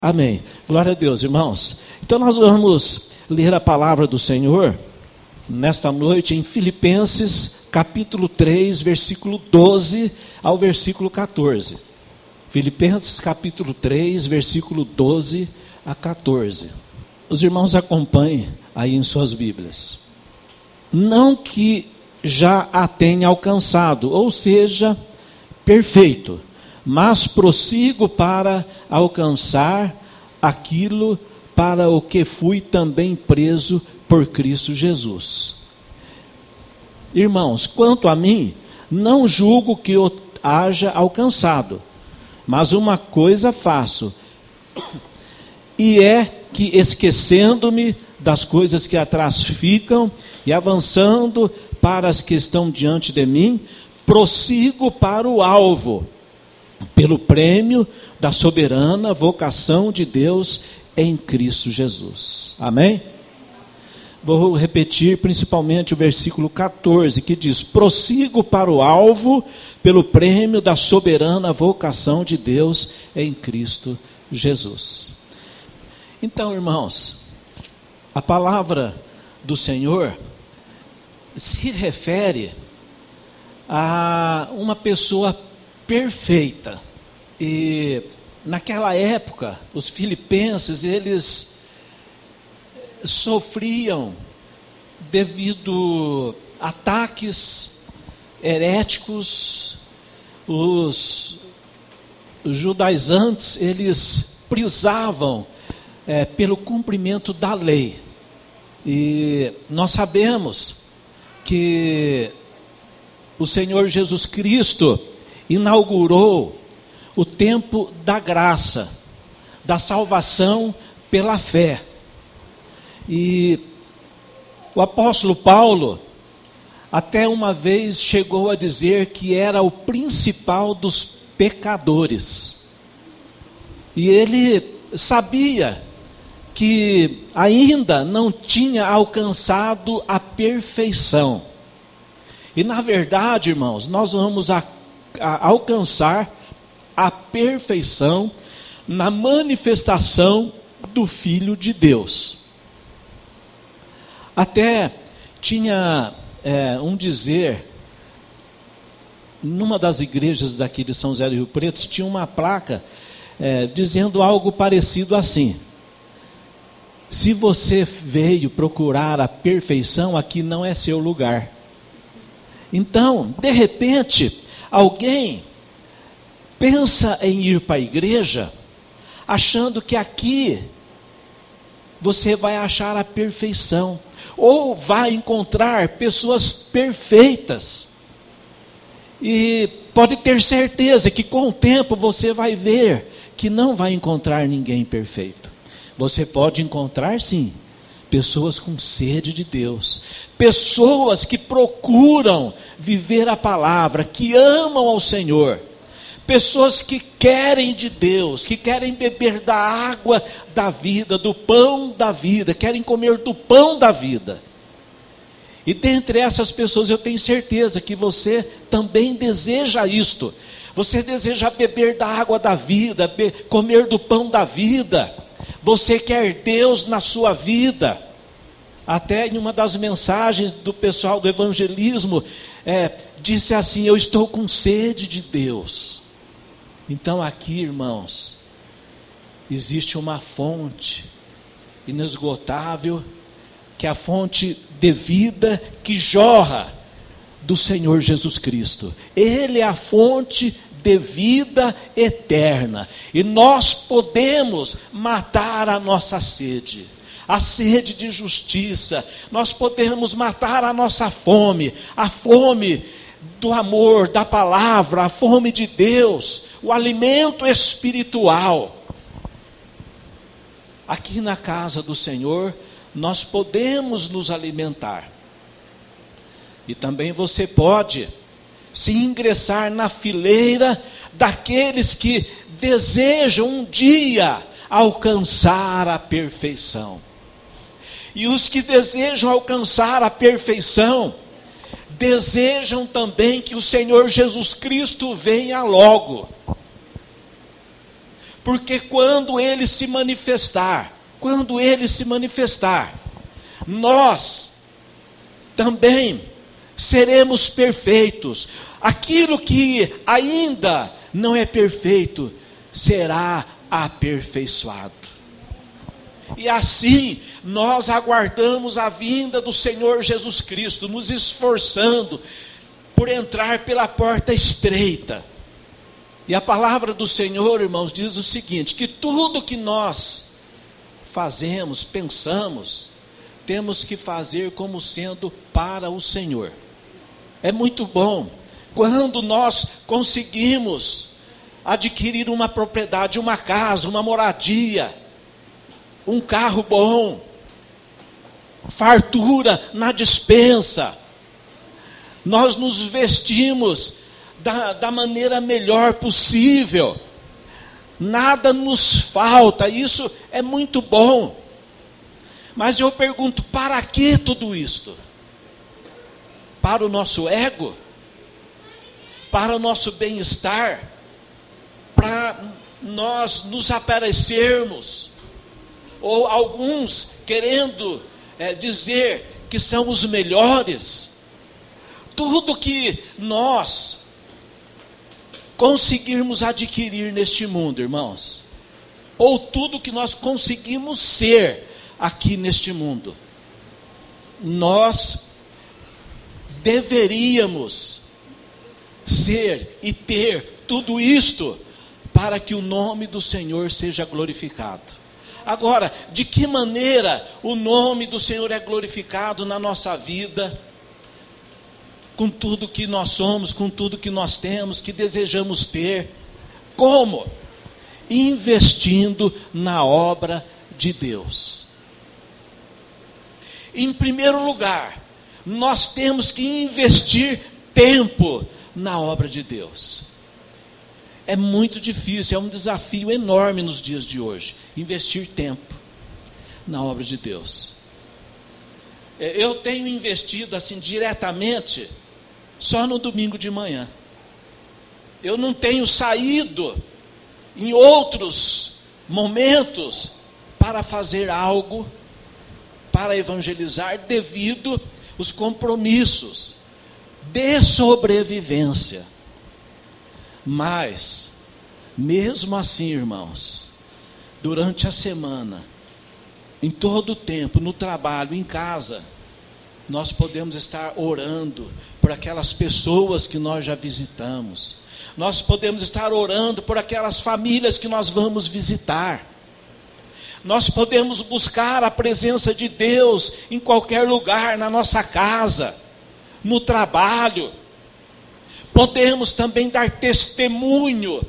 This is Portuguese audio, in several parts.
Amém. Glória a Deus, irmãos. Então nós vamos ler a palavra do Senhor nesta noite em Filipenses, capítulo 3, versículo 12 ao versículo 14. Filipenses, capítulo 3, versículo 12 a 14. Os irmãos acompanhem aí em suas Bíblias. Não que já a tenha alcançado, ou seja, perfeito, mas prossigo para alcançar aquilo para o que fui também preso por Cristo Jesus. Irmãos, quanto a mim, não julgo que eu haja alcançado, mas uma coisa faço, e é que, esquecendo-me das coisas que atrás ficam e avançando para as que estão diante de mim, prossigo para o alvo, pelo prêmio da soberana vocação de Deus em Cristo Jesus. Amém? Vou repetir principalmente o versículo 14, que diz: prossigo para o alvo, pelo prêmio da soberana vocação de Deus em Cristo Jesus. Então, irmãos, a palavra do Senhor se refere a uma pessoa perfeita. E naquela época, os filipenses, eles sofriam devido a ataques heréticos. Os judaizantes, eles prisavam pelo cumprimento da lei. E nós sabemos que o Senhor Jesus Cristo inaugurou o tempo da graça, da salvação pela fé. E o apóstolo Paulo até uma vez chegou a dizer que era o principal dos pecadores. E ele sabia que ainda não tinha alcançado a perfeição. E na verdade, irmãos, nós vamos alcançar a perfeição na manifestação do Filho de Deus. Até tinha um dizer, numa das igrejas daqui de São José do Rio Preto, tinha uma placa dizendo algo parecido assim: se você veio procurar a perfeição, aqui não é seu lugar. Então, de repente, alguém pensa em ir para a igreja, achando que aqui você vai achar a perfeição, ou vai encontrar pessoas perfeitas. E pode ter certeza que com o tempo você vai ver que não vai encontrar ninguém perfeito. Você pode encontrar sim pessoas com sede de Deus, pessoas que procuram viver a palavra, que amam ao Senhor, pessoas que querem de Deus, que querem beber da água da vida, do pão da vida, querem comer do pão da vida. E dentre essas pessoas eu tenho certeza que você também deseja isto. Você deseja beber da água da vida, comer do pão da vida. Você quer Deus na sua vida. Até em uma das mensagens do pessoal do evangelismo, disse assim: eu estou com sede de Deus. Então aqui, irmãos, existe uma fonte inesgotável, que é a fonte de vida que jorra do Senhor Jesus Cristo. Ele é a fonte de vida eterna, e nós podemos matar a nossa sede, a sede de justiça. Nós podemos matar a nossa fome, a fome do amor, da palavra, a fome de Deus, o alimento espiritual. Aqui na casa do Senhor nós podemos nos alimentar. E também você pode se ingressar na fileira daqueles que desejam um dia alcançar a perfeição. E os que desejam alcançar a perfeição, desejam também que o Senhor Jesus Cristo venha logo. Porque quando Ele se manifestar, nós também seremos perfeitos. Aquilo que ainda não é perfeito será aperfeiçoado. E assim nós aguardamos a vinda do Senhor Jesus Cristo, nos esforçando por entrar pela porta estreita. E a palavra do Senhor, irmãos, diz o seguinte: que tudo que nós fazemos, pensamos, temos que fazer como sendo para o Senhor. É muito bom quando nós conseguimos adquirir uma propriedade, uma casa, uma moradia, um carro bom, fartura na despensa. Nós nos vestimos da maneira melhor possível. Nada nos falta, isso é muito bom. Mas eu pergunto, para que tudo isto? Para o nosso ego? Para o nosso bem-estar? Para nós nos aparecermos? Ou alguns querendo dizer que são os melhores? Tudo que nós conseguirmos adquirir neste mundo, irmãos, ou tudo que nós conseguimos ser aqui neste mundo, nós deveríamos ser e ter tudo isto para que o nome do Senhor seja glorificado. Agora, de que maneira o nome do Senhor é glorificado na nossa vida, com tudo que nós somos, com tudo que nós temos, que desejamos ter? Como? Investindo na obra de Deus. Em primeiro lugar, nós temos que investir tempo na obra de Deus. É muito difícil, é um desafio enorme nos dias de hoje, investir tempo na obra de Deus. Eu tenho investido assim diretamente só no domingo de manhã. Eu não tenho saído em outros momentos para fazer algo, para evangelizar, devido aos compromissos de sobrevivência. Mas, mesmo assim, irmãos, durante a semana, em todo o tempo, no trabalho, em casa, nós podemos estar orando por aquelas pessoas que nós já visitamos. Nós podemos estar orando por aquelas famílias que nós vamos visitar. Nós podemos buscar a presença de Deus em qualquer lugar, na nossa casa, no trabalho. Podemos também dar testemunho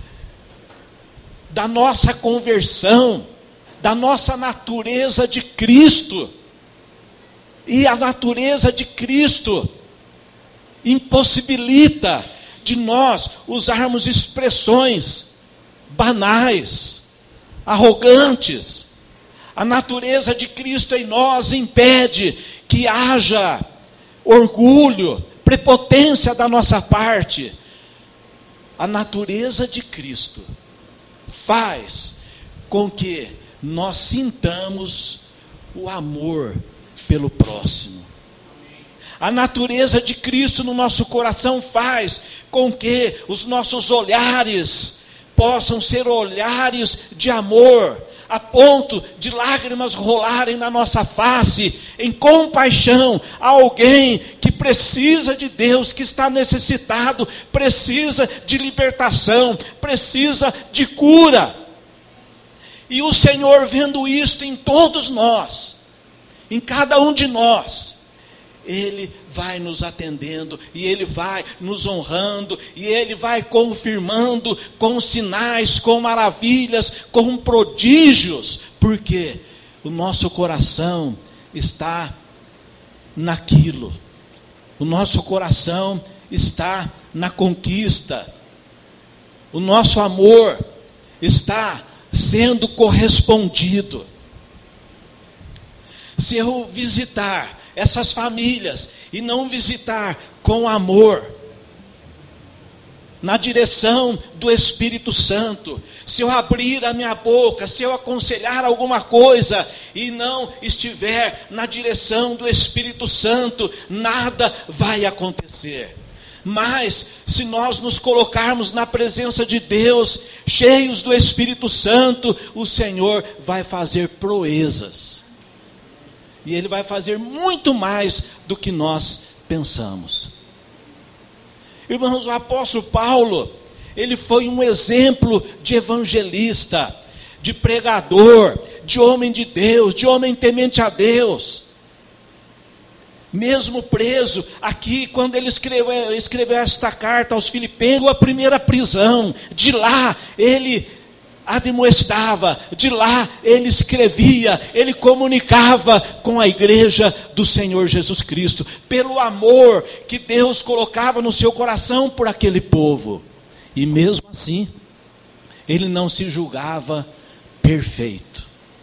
da nossa conversão, da nossa natureza de Cristo. E a natureza de Cristo impossibilita de nós usarmos expressões banais, arrogantes. A natureza de Cristo em nós impede que haja orgulho, prepotência da nossa parte. A natureza de Cristo faz com que nós sintamos o amor pelo próximo. A natureza de Cristo no nosso coração faz com que os nossos olhares possam ser olhares de amor, a ponto de lágrimas rolarem na nossa face, em compaixão a alguém que precisa de Deus, que está necessitado, precisa de libertação, precisa de cura. E o Senhor, vendo isto em todos nós, em cada um de nós, Ele vai nos atendendo, e Ele vai nos honrando, e Ele vai confirmando com sinais, com maravilhas, com prodígios, porque o nosso coração está naquilo, o nosso coração está na conquista, o nosso amor está sendo correspondido. Se eu visitar essas famílias e não visitar com amor, na direção do Espírito Santo, se eu abrir a minha boca, se eu aconselhar alguma coisa e não estiver na direção do Espírito Santo, nada vai acontecer. Mas se nós nos colocarmos na presença de Deus, cheios do Espírito Santo, o Senhor vai fazer proezas. E Ele vai fazer muito mais do que nós pensamos. Irmãos, o apóstolo Paulo, ele foi um exemplo de evangelista, de pregador, de homem de Deus, de homem temente a Deus. Mesmo preso, aqui quando ele escreveu esta carta aos Filipenses, a primeira prisão, de lá ele admoestava, de lá ele escrevia, ele comunicava com a igreja do Senhor Jesus Cristo, pelo amor que Deus colocava no seu coração por aquele povo. E mesmo assim, ele não se julgava perfeito.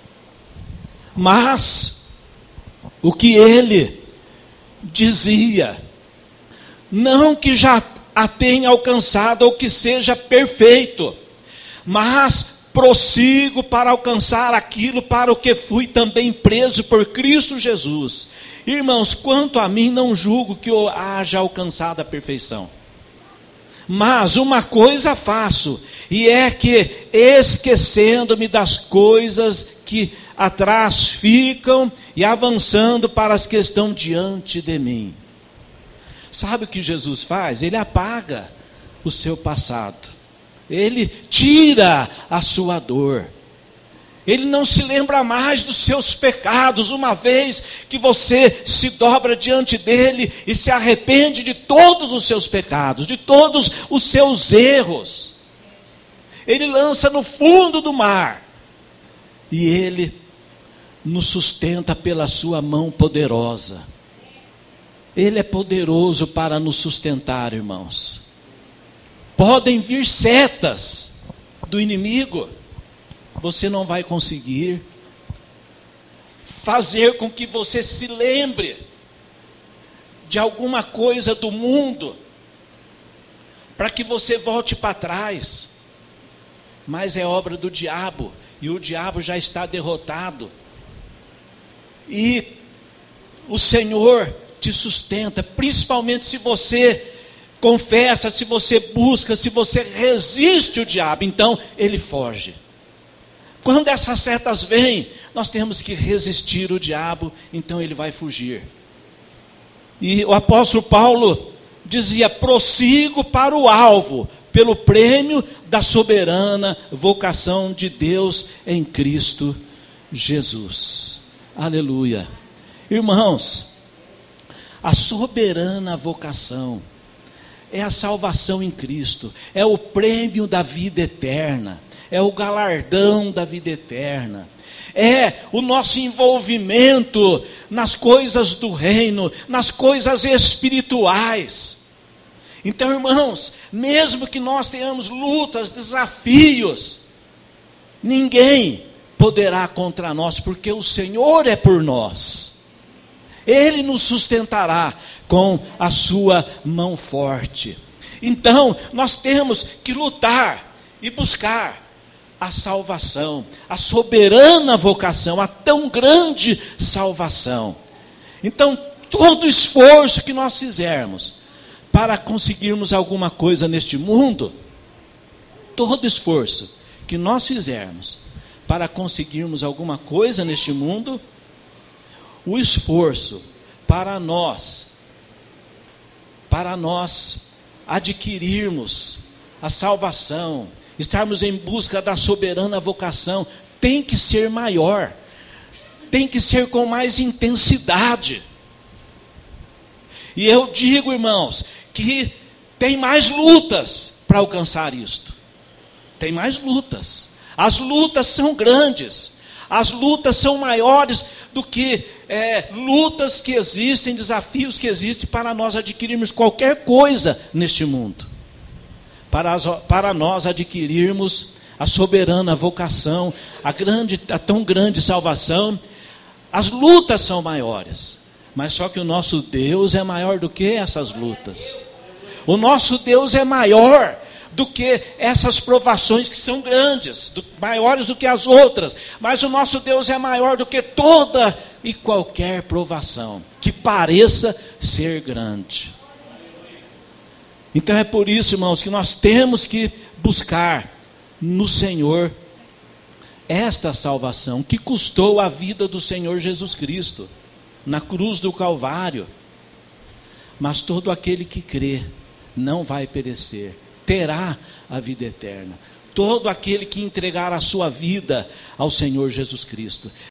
Mas o que ele dizia, não que já a tenha alcançado ou que seja perfeito, mas prossigo para alcançar aquilo para o que fui também preso por Cristo Jesus. Irmãos, quanto a mim, não julgo que eu haja alcançado a perfeição. Mas uma coisa faço, e é que, esquecendo-me das coisas que atrás ficam, e avançando para as que estão diante de mim. Sabe o que Jesus faz? Ele apaga o seu passado. Ele tira a sua dor. Ele não se lembra mais dos seus pecados, uma vez que você se dobra diante dele e se arrepende de todos os seus pecados, de todos os seus erros. Ele lança no fundo do mar e ele nos sustenta pela sua mão poderosa. Ele é poderoso para nos sustentar, irmãos. Podem vir setas do inimigo, você não vai conseguir fazer com que você se lembre de alguma coisa do mundo, para que você volte para trás. Mas é obra do diabo, e o diabo já está derrotado. E o Senhor te sustenta, principalmente se você confessa, se você busca, se você resiste o diabo, então ele foge. Quando essas setas vêm, nós temos que resistir o diabo, então ele vai fugir. E o apóstolo Paulo dizia: prossigo para o alvo, pelo prêmio da soberana vocação de Deus em Cristo Jesus. Aleluia. Irmãos, a soberana vocação é a salvação em Cristo, é o prêmio da vida eterna, é o galardão da vida eterna, é o nosso envolvimento nas coisas do reino, nas coisas espirituais. Então, irmãos, mesmo que nós tenhamos lutas, desafios, ninguém poderá contra nós, porque o Senhor é por nós. Ele nos sustentará com a sua mão forte. Então, nós temos que lutar e buscar a salvação, a soberana vocação, a tão grande salvação. Então, todo esforço que nós fizermos para conseguirmos alguma coisa neste mundo, todo esforço que nós fizermos para conseguirmos alguma coisa neste mundo, o esforço para nós adquirirmos a salvação, estarmos em busca da soberana vocação, tem que ser maior, tem que ser com mais intensidade. E eu digo, irmãos, que tem mais lutas para alcançar isto. Tem mais lutas. As lutas são grandes. As lutas são maiores do que lutas que existem, desafios que existem para nós adquirirmos qualquer coisa neste mundo. Para nós adquirirmos a soberana vocação, a tão grande salvação, as lutas são maiores. Mas só que o nosso Deus é maior do que essas lutas. O nosso Deus é maior do que essas provações que são grandes, maiores do que as outras. Mas o nosso Deus é maior do que toda e qualquer provação que pareça ser grande. Então é por isso, irmãos, que nós temos que buscar no Senhor esta salvação que custou a vida do Senhor Jesus Cristo na cruz do Calvário. Mas todo aquele que crê não vai perecer, terá a vida eterna. Todo aquele que entregar a sua vida ao Senhor Jesus Cristo.